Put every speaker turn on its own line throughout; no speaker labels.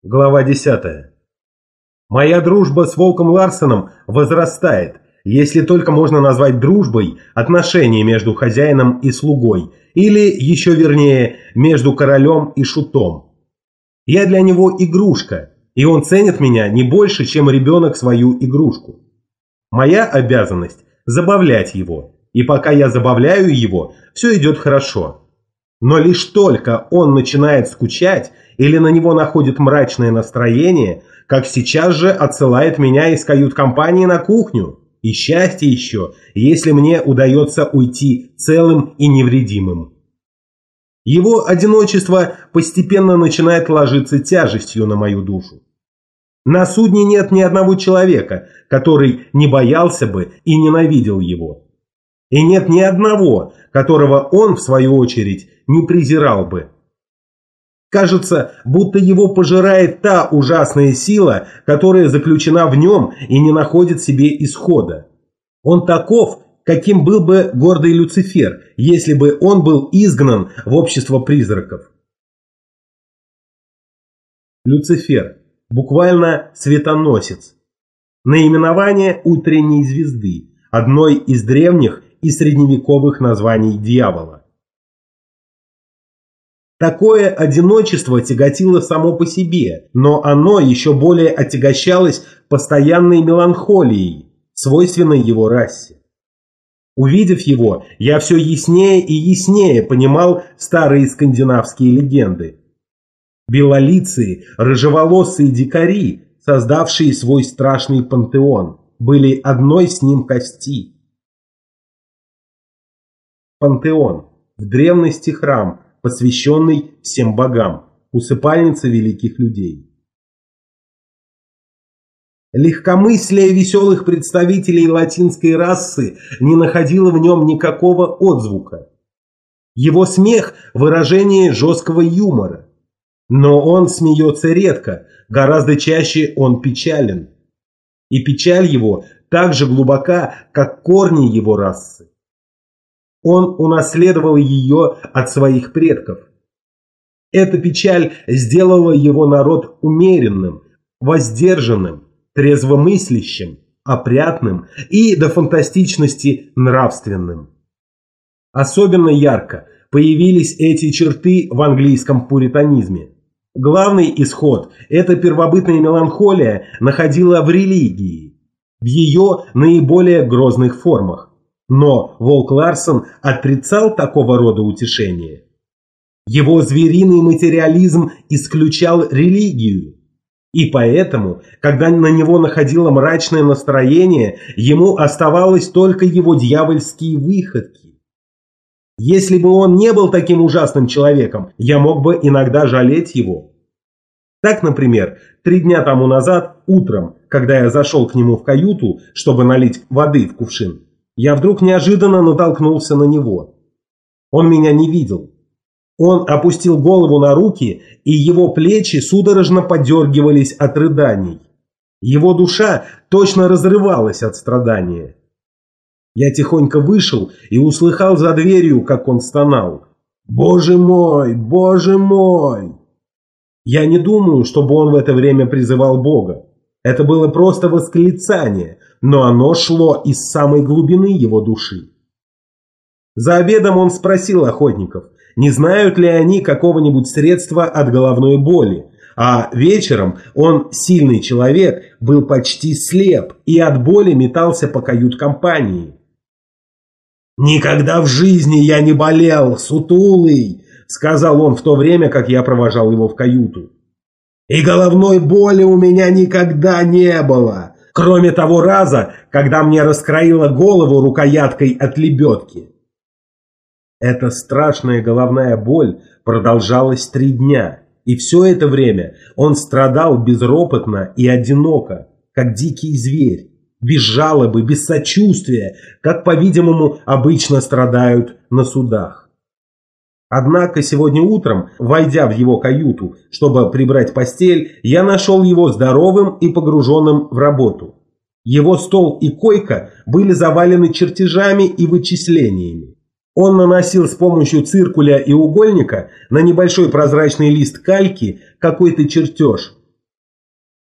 Глава 10. Моя дружба с Волком Ларсеном возрастает, если только можно назвать дружбой отношения между хозяином и слугой, или, еще вернее, между королем и шутом. Я для него игрушка, и он ценит меня не больше, чем ребенок свою игрушку. Моя обязанность – забавлять его, и пока я забавляю его, все идет хорошо. Но лишь только он начинает скучать или на него находит мрачное настроение, как сейчас же отсылает меня из кают-компании на кухню. И счастье еще, если мне удается уйти целым и невредимым. Его одиночество постепенно начинает ложиться тяжестью на мою душу. На судне нет ни одного человека, который не боялся бы и ненавидел его. И нет ни одного, которого он, в свою очередь, не презирал бы. Кажется, будто его пожирает та ужасная сила, которая заключена в нем и не находит себе исхода. Он таков, каким был бы гордый Люцифер, если бы он был изгнан в общество призраков. Люцифер, буквально светоносец. Наименование утренней звезды, одной из древних и средневековых названий дьявола. Такое одиночество тяготило само по себе, но оно еще более отягощалось постоянной меланхолией, свойственной его расе. Увидев его, я все яснее и яснее понимал старые скандинавские легенды. Белолицые, рыжеволосые дикари, создавшие свой страшный пантеон, были одной с ним кости. Пантеон – в древности храм, посвященный всем богам, усыпальница великих людей. Легкомыслие веселых представителей латинской расы не находило в нем никакого отзвука. Его смех – выражение жесткого юмора. Но он смеется редко, гораздо чаще он печален. И печаль его так же глубока, как корни его расы. Он унаследовал ее от своих предков. Эта печаль сделала его народ умеренным, воздержанным, трезвомыслящим, опрятным и до фантастичности нравственным. Особенно ярко появились эти черты в английском пуританизме. Главный исход эта первобытная меланхолия находила в религии, в ее наиболее грозных формах. Но Волк Ларсен отрицал такого рода утешение. Его звериный материализм исключал религию. И поэтому, когда на него находило мрачное настроение, ему оставалось только его дьявольские выходки. Если бы он не был таким ужасным человеком, я мог бы иногда жалеть его. Так, например, 3 дня тому назад, утром, когда я зашел к нему в каюту, чтобы налить воды в кувшин, я вдруг неожиданно натолкнулся на него. Он меня не видел. Он опустил голову на руки, и его плечи судорожно подергивались от рыданий. Его душа точно разрывалась от страдания. Я тихонько вышел и услыхал за дверью, как он стонал. «Боже мой! Боже мой!» Я не думаю, чтобы он в это время призывал Бога. Это было просто восклицание, но оно шло из самой глубины его души. За обедом он спросил охотников, не знают ли они какого-нибудь средства от головной боли, а вечером он, сильный человек, был почти слеп и от боли метался по кают-компании. «Никогда в жизни я не болел, сутулый», — сказал он в то время, как я провожал его в каюту. «И головной боли у меня никогда не было, кроме того раза, когда мне раскроило голову рукояткой от лебедки». Эта страшная головная боль продолжалась 3 дня, и все это время он страдал безропотно и одиноко, как дикий зверь, без жалобы, без сочувствия, как, по-видимому, обычно страдают на судах. Однако сегодня утром, войдя в его каюту, чтобы прибрать постель, я нашел его здоровым и погруженным в работу. Его стол и койка были завалены чертежами и вычислениями. Он наносил с помощью циркуля и угольника на небольшой прозрачный лист кальки какой-то чертеж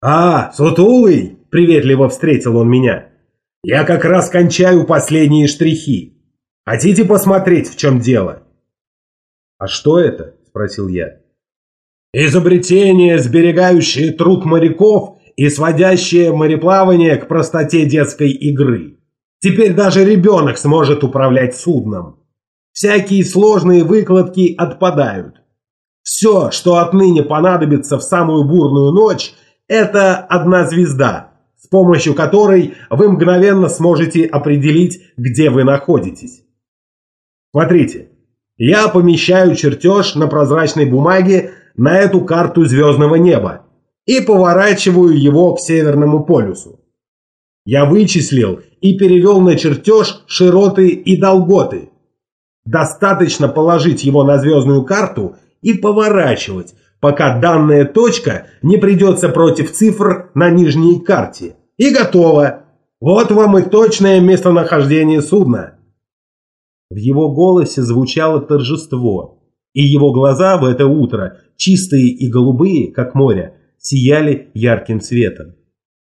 «А, сутулый!» – приветливо встретил он меня. «Я как раз кончаю последние штрихи. Хотите посмотреть, в чем дело?» «А что это?» – спросил я. «Изобретение, сберегающее труд моряков и сводящее мореплавание к простоте детской игры. Теперь даже ребенок сможет управлять судном. Всякие сложные выкладки отпадают. Все, что отныне понадобится в самую бурную ночь, это одна звезда, с помощью которой вы мгновенно сможете определить, где вы находитесь. Смотрите, я помещаю чертеж на прозрачной бумаге на эту карту звездного неба и поворачиваю его к Северному полюсу. Я вычислил и перевел на чертеж широты и долготы. Достаточно положить его на звездную карту и поворачивать, пока данная точка не придется против цифр на нижней карте. И готово. Вот вам и точное местонахождение судна». В его голосе звучало торжество, и его глаза в это утро, чистые и голубые, как море, сияли ярким светом.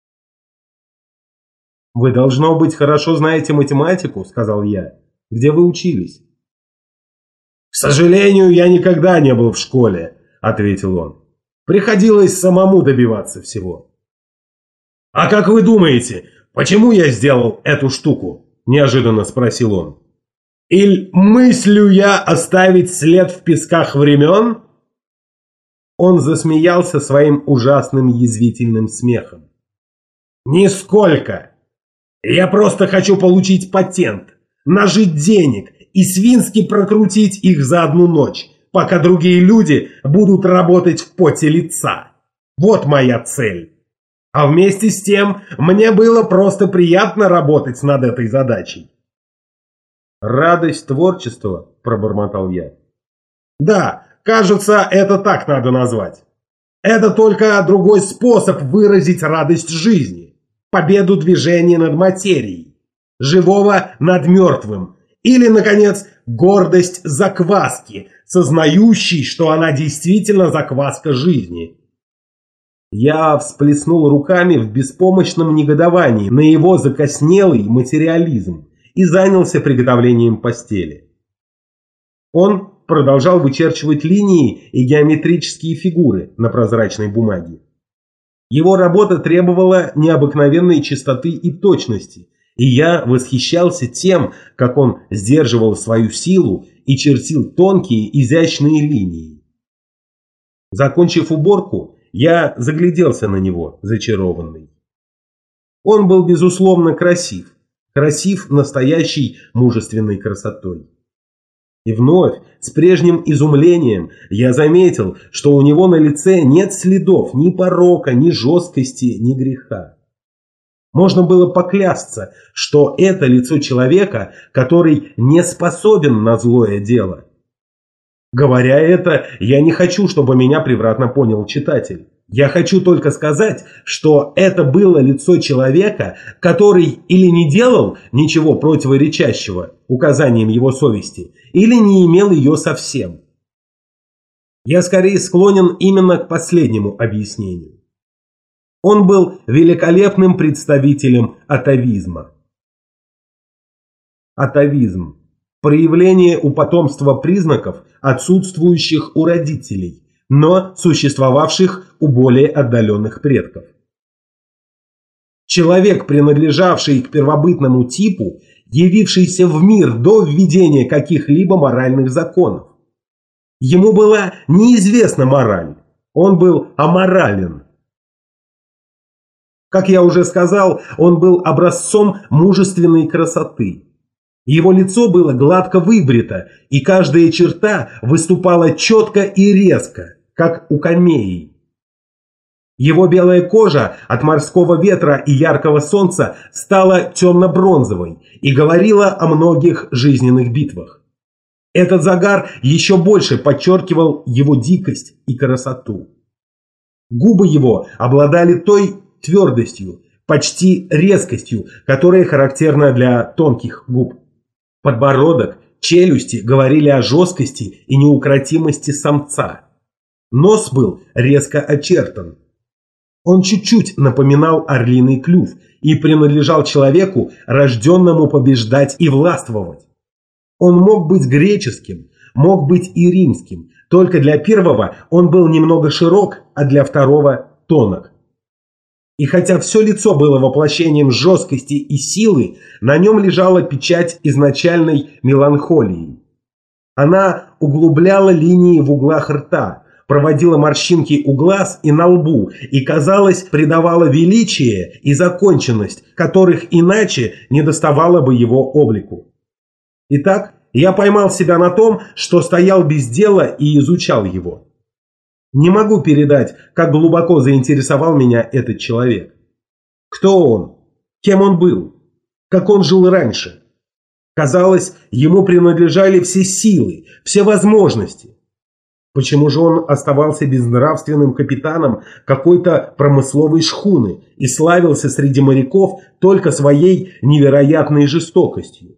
«Вы, должно быть, хорошо знаете математику», — сказал я. «Где вы учились?» «К сожалению, я никогда не был в школе», — ответил он. «Приходилось самому добиваться всего». «А как вы думаете, почему я сделал эту штуку?» – неожиданно спросил он. «Иль мыслю я оставить след в песках времен?» Он засмеялся своим ужасным язвительным смехом. «Нисколько! Я просто хочу получить патент, нажить денег и свински прокрутить их за одну ночь, пока другие люди будут работать в поте лица. Вот моя цель. А вместе с тем мне было просто приятно работать над этой задачей». «Радость творчества», – пробормотал я. «Да, кажется, это так надо назвать. Это только другой способ выразить радость жизни, победу движения над материей, живого над мертвым, или, наконец, гордость закваски, сознающей, что она действительно закваска жизни». Я всплеснул руками в беспомощном негодовании на его закоснелый материализм и занялся приготовлением постели. Он продолжал вычерчивать линии и геометрические фигуры на прозрачной бумаге. Его работа требовала необыкновенной чистоты и точности, и я восхищался тем, как он сдерживал свою силу и чертил тонкие изящные линии. Закончив уборку, я загляделся на него, зачарованный. Он был, безусловно, красив настоящей мужественной красотой. И вновь, с прежним изумлением, я заметил, что у него на лице нет следов ни порока, ни жесткости, ни греха. Можно было поклясться, что это лицо человека, который не способен на злое дело. Говоря это, я не хочу, чтобы меня превратно понял читатель. Я хочу только сказать, что это было лицо человека, который или не делал ничего противоречащего указаниям его совести, или не имел ее совсем. Я скорее склонен именно к последнему объяснению. Он был великолепным представителем атавизма. Атавизм – проявление у потомства признаков, отсутствующих у родителей, но существовавших у более отдаленных предков. Человек, принадлежавший к первобытному типу, явившийся в мир до введения каких-либо моральных законов. Ему была неизвестна мораль, он был аморален. Как я уже сказал, он был образцом мужественной красоты. Его лицо было гладко выбрито, и каждая черта выступала четко и резко, как у камеи. Его белая кожа от морского ветра и яркого солнца стала темно-бронзовой и говорила о многих жизненных битвах. Этот загар еще больше подчеркивал его дикость и красоту. Губы его обладали той твердостью, почти резкостью, которая характерна для тонких губ. Подбородок, челюсти говорили о жесткости и неукротимости самца. Нос был резко очертан. Он чуть-чуть напоминал орлиный клюв и принадлежал человеку, рожденному побеждать и властвовать. Он мог быть греческим, мог быть и римским, только для первого он был немного широк, а для второго тонок. И хотя все лицо было воплощением жесткости и силы, на нем лежала печать изначальной меланхолии. Она углубляла линии в углах рта, проводила морщинки у глаз и на лбу и, казалось, придавала величие и законченность, которых иначе не доставало бы его облику. Итак, я поймал себя на том, что стоял без дела и изучал его. Не могу передать, как глубоко заинтересовал меня этот человек. Кто он? Кем он был? Как он жил раньше? Казалось, ему принадлежали все силы, все возможности. Почему же он оставался безнравственным капитаном какой-то промысловой шхуны и славился среди моряков только своей невероятной жестокостью?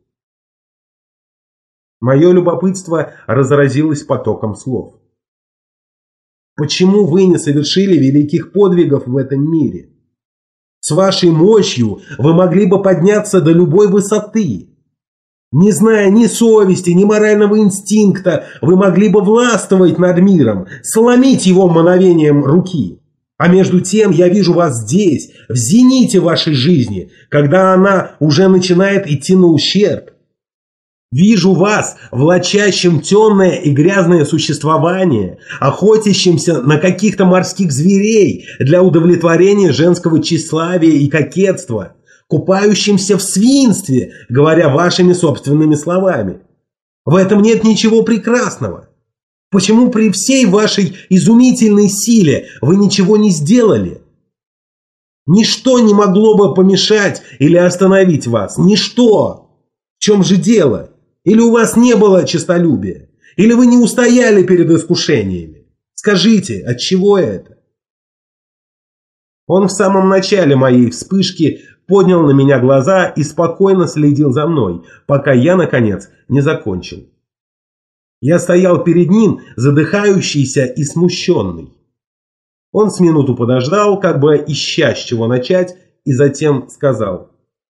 Мое любопытство разразилось потоком слов. Почему вы не совершили великих подвигов в этом мире? С вашей мощью вы могли бы подняться до любой высоты. Не зная ни совести, ни морального инстинкта, вы могли бы властвовать над миром, сломить его мановением руки. А между тем я вижу вас здесь, в зените вашей жизни, когда она уже начинает идти на ущерб. Вижу вас, влачащим темное и грязное существование, охотящимся на каких-то морских зверей для удовлетворения женского тщеславия и кокетства, купающимся в свинстве, говоря вашими собственными словами. В этом нет ничего прекрасного. Почему при всей вашей изумительной силе вы ничего не сделали? Ничто не могло бы помешать или остановить вас. Ничто. В чем же дело? Или у вас не было честолюбия? Или вы не устояли перед искушениями? Скажите, от чего это? Он в самом начале моей вспышки поднял на меня глаза и спокойно следил за мной, пока я, наконец, не закончил. Я стоял перед ним, задыхающийся и смущенный. Он с минуту подождал, как бы ища с чего начать, и затем сказал: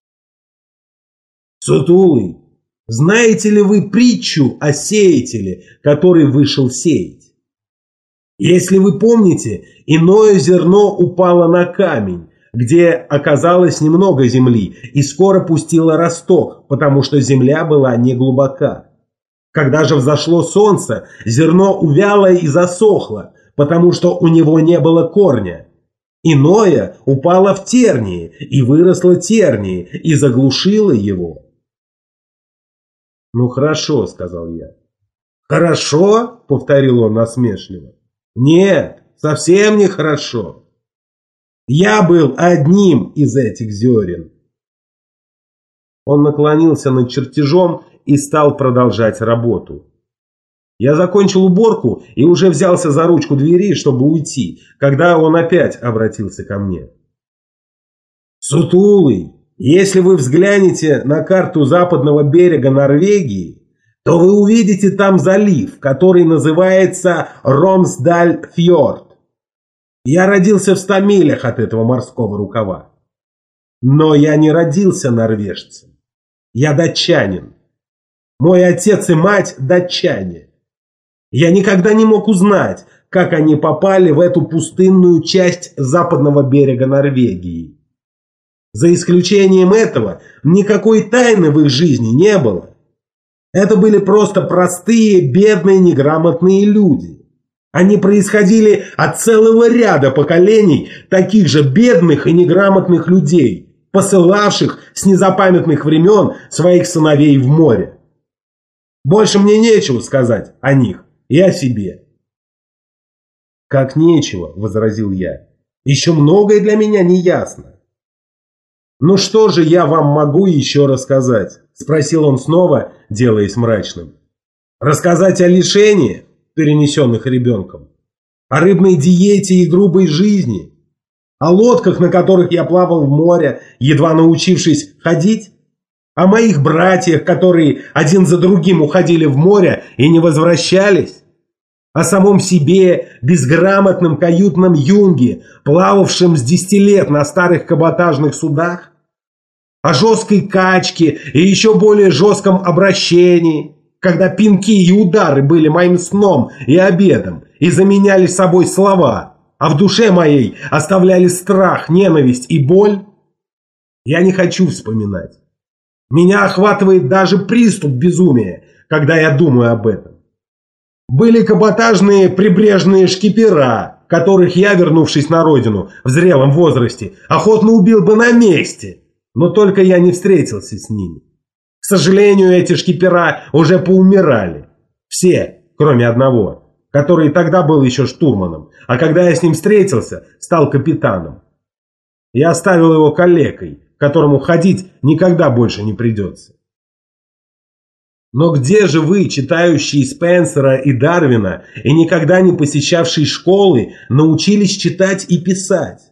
«Сутулый, знаете ли вы притчу о сеятеле, который вышел сеять? Если вы помните, иное зерно упало на камень, где оказалось немного земли, и скоро пустило росток, потому что земля была не глубока. Когда же взошло солнце, зерно увяло и засохло, потому что у него не было корня. Иное упало в тернии, и выросло тернии, и заглушило его». «Ну хорошо», — сказал я. «Хорошо?» — повторил он насмешливо. «Нет, совсем не хорошо. Я был одним из этих зерен». Он наклонился над чертежом и стал продолжать работу. Я закончил уборку и уже взялся за ручку двери, чтобы уйти, когда он опять обратился ко мне. «Сутулый, если вы взглянете на карту западного берега Норвегии, то вы увидите там залив, который называется Ромсдаль-фьорд. Я родился в 100 милях от этого морского рукава. Но я не родился норвежцем. Я датчанин. Мой отец и мать датчане. Я никогда не мог узнать, как они попали в эту пустынную часть западного берега Норвегии. За исключением этого, никакой тайны в их жизни не было. Это были просто простые, бедные, неграмотные люди. Они происходили от целого ряда поколений таких же бедных и неграмотных людей, посылавших с незапамятных времен своих сыновей в море. Больше мне нечего сказать о них и о себе. «Как нечего», — возразил я. «Еще многое для меня не ясно». «Ну что же я вам могу еще рассказать?» — спросил он снова, делаясь мрачным. «Рассказать о лишениях, перенесенных ребенком, о рыбной диете и грубой жизни, о лодках, на которых я плавал в море, едва научившись ходить, о моих братьях, которые один за другим уходили в море и не возвращались, О самом себе, безграмотном каютном юнге, плававшем с 10 лет на старых каботажных судах? О жесткой качке и еще более жестком обращении, когда пинки и удары были моим сном и обедом и заменяли собой слова, а в душе моей оставляли страх, ненависть и боль? Я не хочу вспоминать. Меня охватывает даже приступ безумия, когда я думаю об этом. Были каботажные прибрежные шкипера, которых я, вернувшись на родину в зрелом возрасте, охотно убил бы на месте. Но только я не встретился с ними. К сожалению, эти шкипера уже поумирали. Все, кроме одного, который тогда был еще штурманом, а когда я с ним встретился, стал капитаном. Я оставил его калекой, которому ходить никогда больше не придется. Но где же вы, читающие Спенсера и Дарвина и никогда не посещавшие школы, научились читать и писать?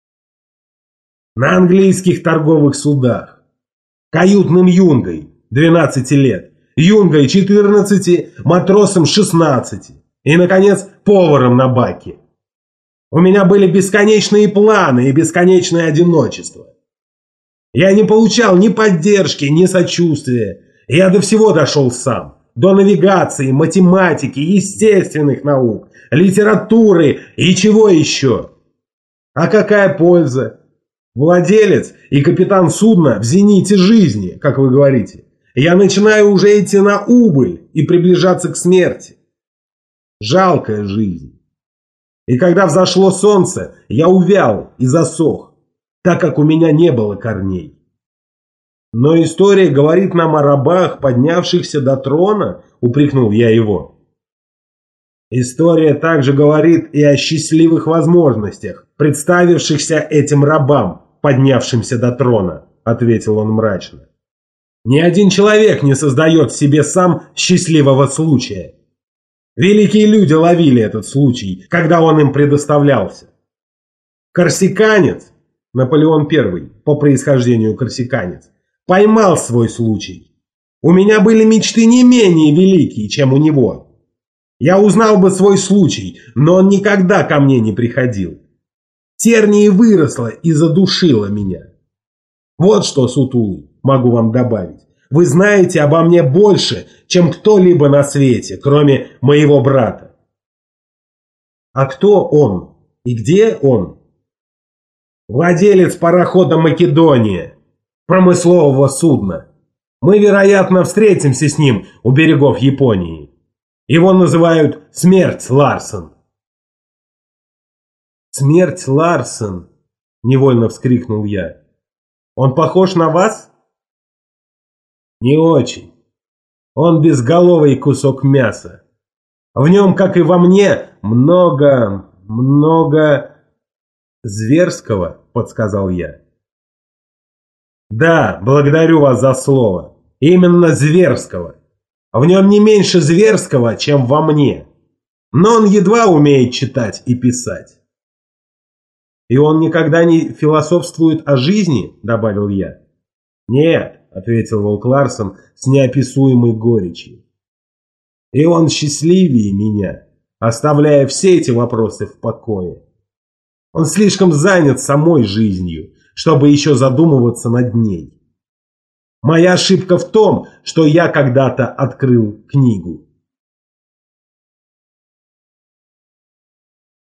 На английских торговых судах, каютным юнгой 12 лет, юнгой 14, матросом 16 и, наконец, поваром на баке. У меня были бесконечные планы и бесконечное одиночество. Я не получал ни поддержки, ни сочувствия. Я до всего дошел сам. До навигации, математики, естественных наук, литературы и чего еще. А какая польза? Владелец и капитан судна в зените жизни, как вы говорите. Я начинаю уже идти на убыль и приближаться к смерти. Жалкая жизнь. И когда взошло солнце, я увял и засох, так как у меня не было корней. Но история говорит нам о рабах, поднявшихся до трона, упрекнул я его. История также говорит и о счастливых возможностях, представившихся этим рабам, поднявшимся до трона, ответил он мрачно. Ни один человек не создает себе сам счастливого случая. Великие люди ловили этот случай, когда он им предоставлялся. Корсиканец, Наполеон I, по происхождению корсиканец, поймал свой случай. У меня были мечты не менее великие, чем у него. Я узнал бы свой случай, но он никогда ко мне не приходил. Терния выросла и задушила меня. Вот что, сутулый, могу вам добавить. Вы знаете обо мне больше, чем кто-либо на свете, кроме моего брата. А кто он? И где он? Владелец парохода «Македония», промыслового судна. Мы, вероятно, встретимся с ним у берегов Японии. Его называют «Смерть Ларсен». «Смерть Ларсен», — невольно вскрикнул я. «Он похож на вас?» «Не очень. Он безголовый кусок мяса. В нем, как и во мне, много зверского», — подсказал я. «Да, благодарю вас за слово. Именно зверского. В нем не меньше зверского, чем во мне. Но он едва умеет читать и писать». «И он никогда не философствует о жизни?» – добавил я. «Нет», – ответил Волк Ларсен с неописуемой горечью. «И он счастливее меня, оставляя все эти вопросы в покое. Он слишком занят самой жизнью, чтобы еще задумываться над ней. Моя ошибка в том, что я когда-то открыл книгу».